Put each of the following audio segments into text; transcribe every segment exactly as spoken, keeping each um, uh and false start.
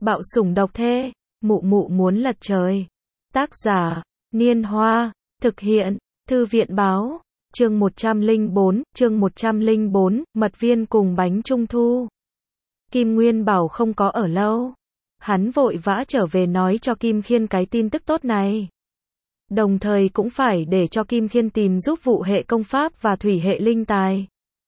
Bạo sủng độc thê, mụ mụ muốn lật trời. Tác giả, Niên Hoa, thực hiện, Thư viện báo, chương một trăm lẻ bốn, chương một trăm lẻ bốn, mật viên cùng bánh trung thu. Kim Nguyên Bảo không có ở lâu. Hắn vội vã trở về nói cho Kim Khiên cái tin tức tốt này. Đồng thời cũng phải để cho Kim Khiên tìm giúp vụ hệ công pháp và thủy hệ linh tài.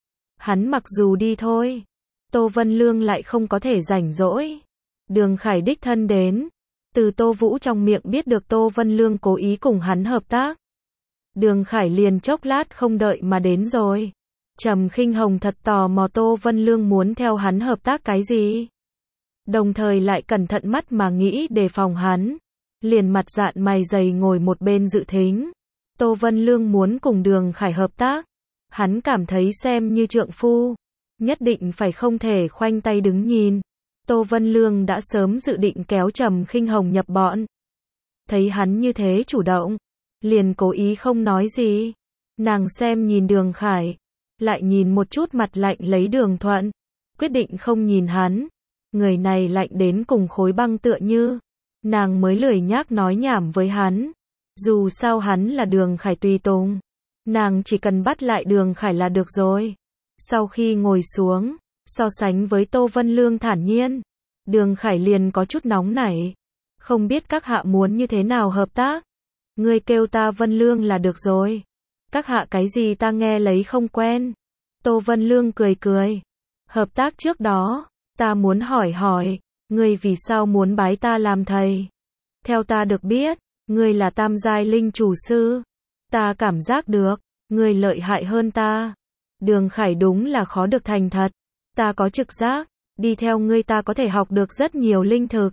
Hắn mặc dù đi thôi, Tô Vân Lương lại không có thể rảnh rỗi. Đường Khải đích thân đến. Từ Tô Vũ trong miệng biết được Tô Vân Lương cố ý cùng hắn hợp tác. Đường Khải liền chốc lát không đợi mà đến rồi. Trầm Khinh Hồng thật tò mò Tô Vân Lương muốn theo hắn hợp tác cái gì. Đồng thời lại cẩn thận mắt mà nghĩ đề phòng hắn. Liền mặt dạn mày dày ngồi một bên dự thính. Tô Vân Lương muốn cùng Đường Khải hợp tác. Hắn cảm thấy xem như trượng phu. Nhất định phải không thể khoanh tay đứng nhìn. Tô Vân Lương đã sớm dự định kéo Trầm Khinh Hồng nhập bọn. Thấy hắn như thế chủ động. Liền cố ý không nói gì. Nàng xem nhìn Đường Khải. Lại nhìn một chút mặt lạnh lấy Đường Thuận. Quyết định không nhìn hắn. Người này lạnh đến cùng khối băng tựa như. Nàng mới lười nhác nói nhảm với hắn. Dù sao hắn là Đường Khải tùy tùng. Nàng chỉ cần bắt lại Đường Khải là được rồi. Sau khi ngồi xuống, so sánh với Tô Vân Lương thản nhiên, Đường Khải liền có chút nóng nảy. Không biết các hạ muốn như thế nào hợp tác? Ngươi kêu ta Vân Lương là được rồi. Các hạ cái gì ta nghe lấy không quen. Tô Vân Lương cười cười. Hợp tác trước đó, ta muốn hỏi hỏi, ngươi vì sao muốn bái ta làm thầy? Theo ta được biết, ngươi là tam giai linh chủ sư. Ta cảm giác được, ngươi lợi hại hơn ta. Đường Khải đúng là khó được thành thật. Ta có trực giác, đi theo ngươi ta có thể học được rất nhiều linh thực.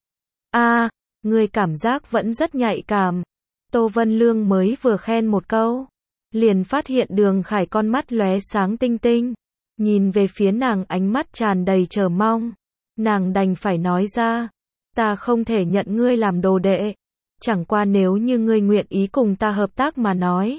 A, à, ngươi cảm giác vẫn rất nhạy cảm. Tô Vân Lương mới vừa khen một câu, liền phát hiện Đường Khải con mắt lóe sáng tinh tinh, nhìn về phía nàng ánh mắt tràn đầy chờ mong. Nàng đành phải nói ra, ta không thể nhận ngươi làm đồ đệ, chẳng qua nếu như ngươi nguyện ý cùng ta hợp tác mà nói,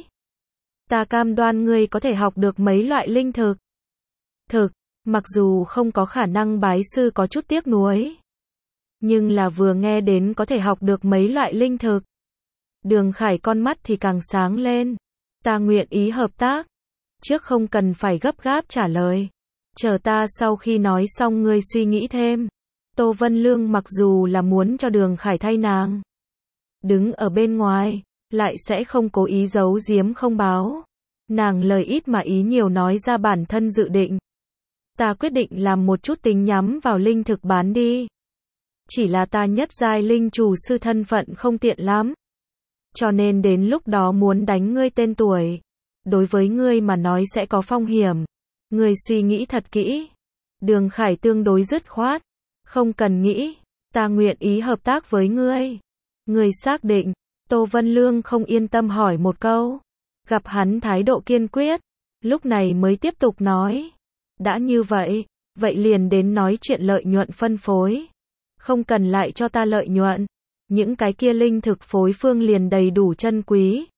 ta cam đoan ngươi có thể học được mấy loại linh thực. Thực, mặc dù không có khả năng bái sư có chút tiếc nuối, nhưng là vừa nghe đến có thể học được mấy loại linh thực, Đường Khải con mắt thì càng sáng lên. Ta nguyện ý hợp tác. Trước không cần phải gấp gáp trả lời. Chờ ta sau khi nói xong ngươi suy nghĩ thêm. Tô Vân Lương mặc dù là muốn cho Đường Khải thay nàng đứng ở bên ngoài, lại sẽ không cố ý giấu giếm không báo. Nàng lời ít mà ý nhiều nói ra bản thân dự định. Ta quyết định làm một chút tính nhắm vào linh thực bán đi. Chỉ là ta nhất giai linh chủ sư thân phận không tiện lắm. Cho nên đến lúc đó muốn đánh ngươi tên tuổi. Đối với ngươi mà nói sẽ có phong hiểm. Ngươi suy nghĩ thật kỹ. Đường Khải tương đối dứt khoát. Không cần nghĩ. Ta nguyện ý hợp tác với ngươi. Ngươi xác định. Tô Vân Lương không yên tâm hỏi một câu. Gặp hắn thái độ kiên quyết. Lúc này mới tiếp tục nói. Đã như vậy. Vậy liền đến nói chuyện lợi nhuận phân phối. Không cần lại cho ta lợi nhuận. Những cái kia linh thực phối phương liền đầy đủ chân quý.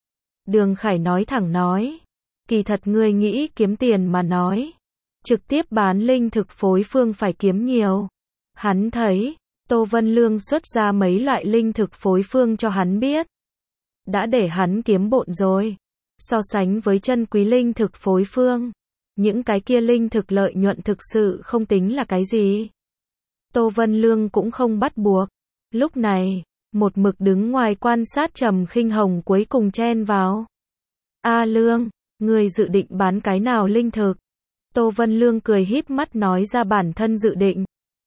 Đường Khải nói thẳng nói. Kỳ thật ngươi nghĩ kiếm tiền mà nói. Trực tiếp bán linh thực phối phương phải kiếm nhiều. Hắn thấy, Tô Vân Lương xuất ra mấy loại linh thực phối phương cho hắn biết. Đã để hắn kiếm bộn rồi. So sánh với chân quý linh thực phối phương. Những cái kia linh thực lợi nhuận thực sự không tính là cái gì. Tô Vân Lương cũng không bắt buộc. Lúc này, một mực đứng ngoài quan sát Trầm Khinh Hồng cuối cùng chen vào. A Lương, ngươi dự định bán cái nào linh thực? Tô Vân Lương cười híp mắt nói ra bản thân dự định.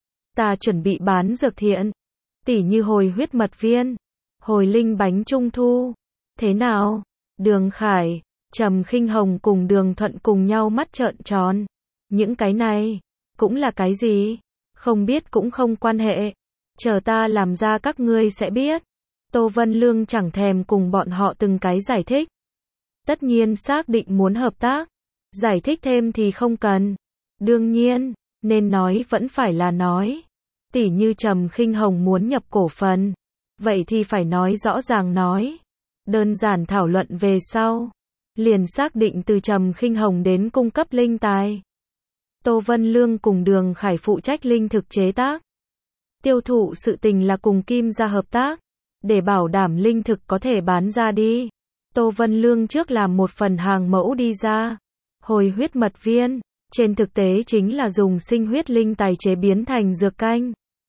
Ta chuẩn bị bán dược thiện, tỉ như hồi huyết mật viên, hồi linh bánh trung thu. Thế nào? Đường Khải, Trầm Khinh Hồng cùng Đường Thuận cùng nhau mắt trợn tròn. Những cái này, cũng là cái gì? Không biết cũng không quan hệ. Chờ ta làm ra các ngươi sẽ biết. Tô Vân Lương chẳng thèm cùng bọn họ từng cái giải thích. Tất nhiên xác định muốn hợp tác. Giải thích thêm thì không cần. Đương nhiên, nên nói vẫn phải là nói. Tỉ như Trầm Khinh Hồng muốn nhập cổ phần. Vậy thì phải nói rõ ràng nói. Đơn giản thảo luận về sau. Liền xác định từ Trầm Khinh Hồng đến cung cấp linh tài. Tô Vân Lương cùng Đường Khải phụ trách linh thực chế tác. Tiêu thụ sự tình là cùng Kim gia hợp tác, để bảo đảm linh thực có thể bán ra đi. Tô Vân Lương trước làm một phần hàng mẫu đi ra. Hồi huyết mật viên, trên thực tế chính là dùng sinh huyết linh tài chế biến thành dược canh.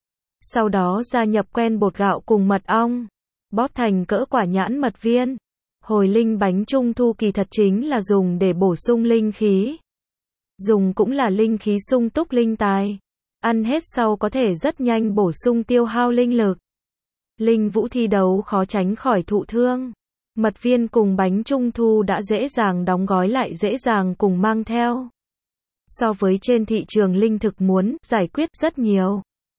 Sau đó gia nhập quen bột gạo cùng mật ong, bóp thành cỡ quả nhãn mật viên. Hồi linh bánh trung thu kỳ thật chính là dùng để bổ sung linh khí. Dùng cũng là linh khí sung túc linh tài. Ăn hết sau có thể rất nhanh bổ sung tiêu hao linh lực. Linh vũ thi đấu khó tránh khỏi thụ thương. Mật viên cùng bánh trung thu đã dễ dàng đóng gói lại dễ dàng cùng mang theo. So với trên thị trường linh thực muốn giải quyết rất nhiều.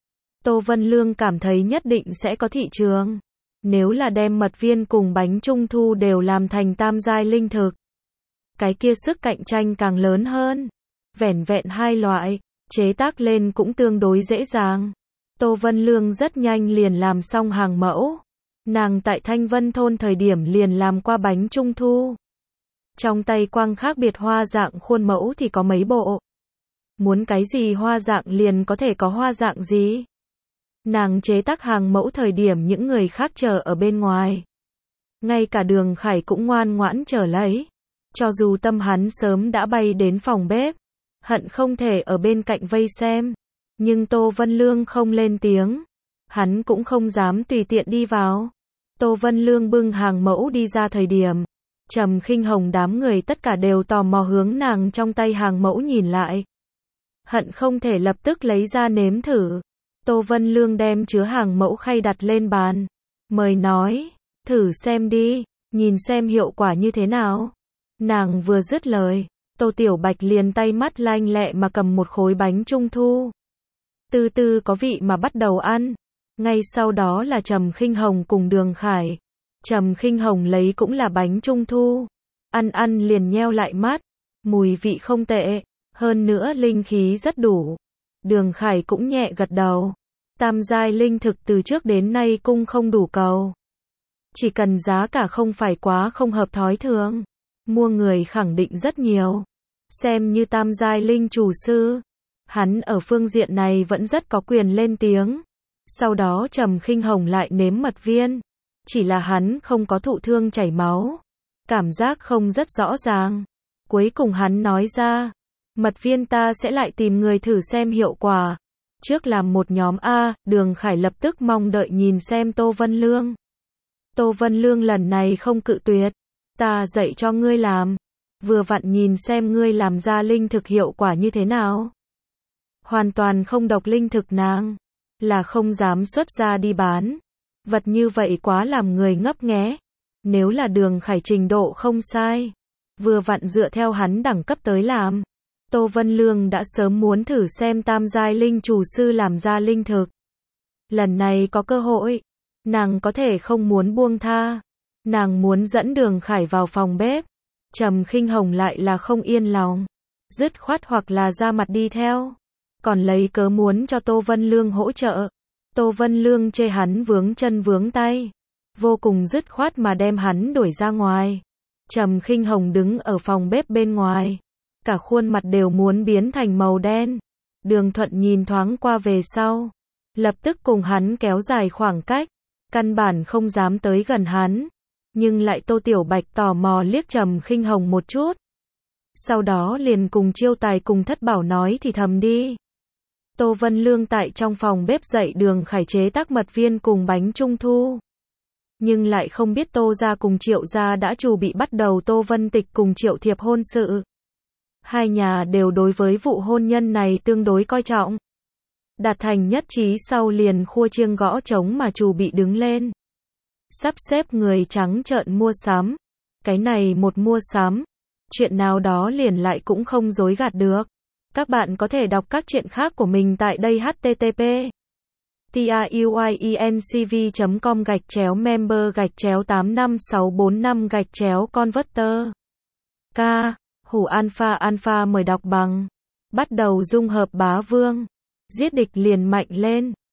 Tô Vân Lương cảm thấy nhất định sẽ có thị trường. Nếu là đem mật viên cùng bánh trung thu đều làm thành tam giai linh thực, cái kia sức cạnh tranh càng lớn hơn. Vẻn vẹn hai loại, chế tác lên cũng tương đối dễ dàng. Tô Vân Lương rất nhanh liền làm xong hàng mẫu. Nàng tại Thanh Vân thôn thời điểm liền làm qua bánh trung thu. Trong tay quang khác biệt hoa dạng khuôn mẫu thì có mấy bộ. Muốn cái gì hoa dạng liền có thể có hoa dạng gì. Nàng chế tác hàng mẫu thời điểm những người khác chờ ở bên ngoài. Ngay cả Đường Khải cũng ngoan ngoãn chờ lấy. Cho dù tâm hắn sớm đã bay đến phòng bếp, hận không thể ở bên cạnh vây xem. Nhưng Tô Vân Lương không lên tiếng. Hắn cũng không dám tùy tiện đi vào. Tô Vân Lương bưng hàng mẫu đi ra thời điểm, Trầm Khinh Hồng đám người tất cả đều tò mò hướng nàng trong tay hàng mẫu nhìn lại. Hận không thể lập tức lấy ra nếm thử. Tô Vân Lương đem chứa hàng mẫu khay đặt lên bàn. Mời nói, thử xem đi, nhìn xem hiệu quả như thế nào. Nàng vừa dứt lời, Tô Tiểu Bạch liền tay mắt lanh lẹ mà cầm một khối bánh trung thu. Từ từ có vị mà bắt đầu ăn. Ngay sau đó là Trầm Khinh Hồng cùng Đường Khải. Trầm Khinh Hồng lấy cũng là bánh trung thu. Ăn ăn liền nheo lại mắt. Mùi vị không tệ. Hơn nữa linh khí rất đủ. Đường Khải cũng nhẹ gật đầu. Tam giai linh thực từ trước đến nay cung không đủ cầu. Chỉ cần giá cả không phải quá không hợp thói thường. Mua người khẳng định rất nhiều. Xem như tam giai linh chủ sư. Hắn ở phương diện này vẫn rất có quyền lên tiếng. Sau đó Trầm Khinh Hồng lại nếm mật viên. Chỉ là hắn không có thụ thương chảy máu. Cảm giác không rất rõ ràng. Cuối cùng hắn nói ra. Mật viên ta sẽ lại tìm người thử xem hiệu quả. Trước làm một nhóm A, Đường Khải lập tức mong đợi nhìn xem Tô Vân Lương. Tô Vân Lương lần này không cự tuyệt. Ta dạy cho ngươi làm. Vừa vặn nhìn xem ngươi làm ra linh thực hiệu quả như thế nào. Hoàn toàn không độc linh thực nàng. Là không dám xuất ra đi bán. Vật như vậy quá làm người ngấp nghé. Nếu là Đường Khải trình độ không sai. Vừa vặn dựa theo hắn đẳng cấp tới làm. Tô Vân Lương đã sớm muốn thử xem tam giai linh chủ sư làm ra linh thực. Lần này có cơ hội. Nàng có thể không muốn buông tha. Nàng muốn dẫn Đường Khải vào phòng bếp. Trầm Khinh Hồng lại là không yên lòng. Dứt khoát hoặc là ra mặt đi theo. Còn lấy cớ muốn cho Tô Vân Lương hỗ trợ. Tô Vân Lương chê hắn vướng chân vướng tay. Vô cùng dứt khoát mà đem hắn đuổi ra ngoài. Trầm Khinh Hồng đứng ở phòng bếp bên ngoài. Cả khuôn mặt đều muốn biến thành màu đen. Đường Thuận nhìn thoáng qua về sau. Lập tức cùng hắn kéo dài khoảng cách. Căn bản không dám tới gần hắn. Nhưng lại Tô Tiểu Bạch tò mò liếc Trầm Khinh Hồng một chút. Sau đó liền cùng Chiêu Tài cùng Thất Bảo nói thì thầm đi. Tô Vân Lương tại trong phòng bếp dạy Đường Khải chế tác mật viên cùng bánh trung thu. Nhưng lại không biết Tô gia cùng Triệu gia đã chuẩn bị bắt đầu Tô Vân Tịch cùng Triệu Thiệp hôn sự. Hai nhà đều đối với vụ hôn nhân này tương đối coi trọng. Đạt thành nhất trí sau liền khua chiêng gõ trống mà chuẩn bị đứng lên. Sắp xếp người trắng trợn mua sắm. Cái này một mua sắm. Chuyện nào đó liền lại cũng không dối gạt được. Các bạn có thể đọc các chuyện khác của mình tại đây h t t p truyencv chấm com gạch chéo member gạch chéo tám năm sáu bốn năm gạch chéo converter. K. Hủ alpha alpha mời đọc bằng. Bắt đầu dung hợp bá vương. Giết địch liền mạnh lên.